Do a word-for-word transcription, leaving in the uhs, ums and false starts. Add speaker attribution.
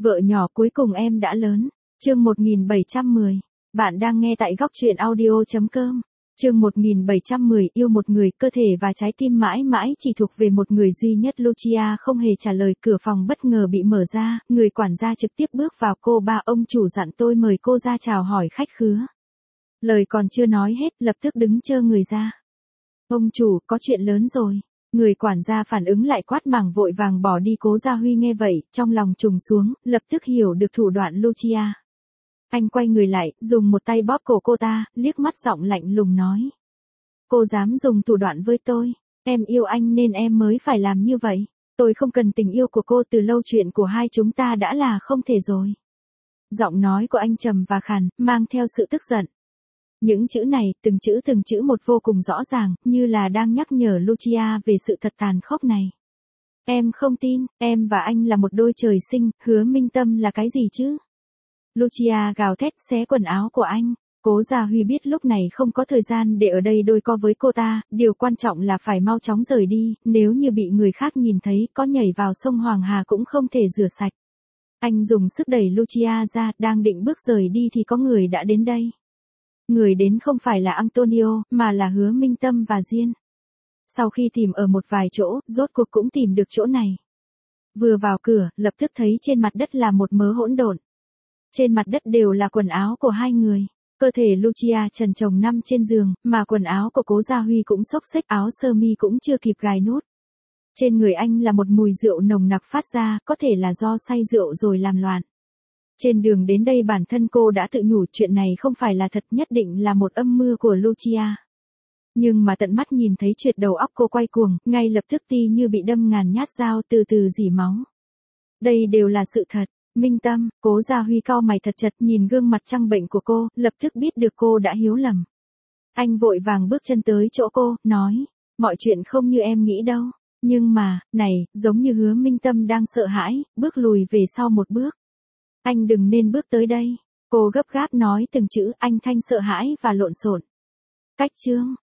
Speaker 1: Vợ nhỏ cuối cùng em đã lớn. Chương một nghìn bảy trăm mười. Bạn đang nghe tại góc truyện audio chấm com. Chương một nghìn bảy trăm mười, yêu một người, cơ thể và trái tim mãi mãi chỉ thuộc về một người duy nhất. Lucia không hề trả lời, cửa phòng bất ngờ bị mở ra, người quản gia trực tiếp bước vào. Cô ba, ông chủ dặn tôi mời cô ra chào hỏi khách khứa. Lời còn chưa nói hết, lập tức đứng chơ người ra. Ông chủ, có chuyện lớn rồi. Người quản gia phản ứng lại, quát màng vội vàng bỏ đi. Cố Gia Huy nghe vậy, trong lòng trùng xuống, lập tức hiểu được thủ đoạn Lucia. Anh quay người lại, dùng một tay bóp cổ cô ta, liếc mắt giọng lạnh lùng nói. Cô dám dùng thủ đoạn với tôi, em yêu anh nên em mới phải làm như vậy. Tôi không cần tình yêu của cô, từ lâu chuyện của hai chúng ta đã là không thể rồi. Giọng nói của anh trầm và khàn, mang theo sự tức giận. Những chữ này, từng chữ từng chữ một vô cùng rõ ràng, như là đang nhắc nhở Lucia về sự thật tàn khốc này. Em không tin, em và anh là một đôi trời sinh, Hứa Minh Tâm là cái gì chứ? Lucia gào thét, xé quần áo của anh. Cố Gia Huy biết lúc này không có thời gian để ở đây đôi co với cô ta, điều quan trọng là phải mau chóng rời đi, nếu như bị người khác nhìn thấy, có nhảy vào sông Hoàng Hà cũng không thể rửa sạch. Anh dùng sức đẩy Lucia ra, đang định bước rời đi thì có người đã đến đây. Người đến không phải là Antonio, mà là Hứa Minh Tâm và Diên. Sau khi tìm ở một vài chỗ, rốt cuộc cũng tìm được chỗ này. Vừa vào cửa, lập tức thấy trên mặt đất là một mớ hỗn độn. Trên mặt đất đều là quần áo của hai người. Cơ thể Lucia trần trồng nằm trên giường, mà quần áo của Cố Gia Huy cũng xốc xếch, áo sơ mi cũng chưa kịp gài nút. Trên người anh là một mùi rượu nồng nặc phát ra, có thể là do say rượu rồi làm loạn. Trên đường đến đây bản thân cô đã tự nhủ chuyện này không phải là thật, nhất định là một âm mưu của Lucia. Nhưng mà tận mắt nhìn thấy chuyện, đầu óc cô quay cuồng, ngay lập tức ti như bị đâm ngàn nhát dao, từ từ rỉ máu. Đây đều là sự thật. Minh Tâm, Cố Gia Huy cau mày thật chặt nhìn gương mặt trăng bệnh của cô, lập tức biết được cô đã hiếu lầm. Anh vội vàng bước chân tới chỗ cô, nói, mọi chuyện không như em nghĩ đâu. Nhưng mà, này, giống như Hứa Minh Tâm đang sợ hãi, bước lùi về sau một bước. Anh đừng nên bước tới đây. Cô gấp gáp nói từng chữ, anh thanh sợ hãi và lộn xộn. Cách chương,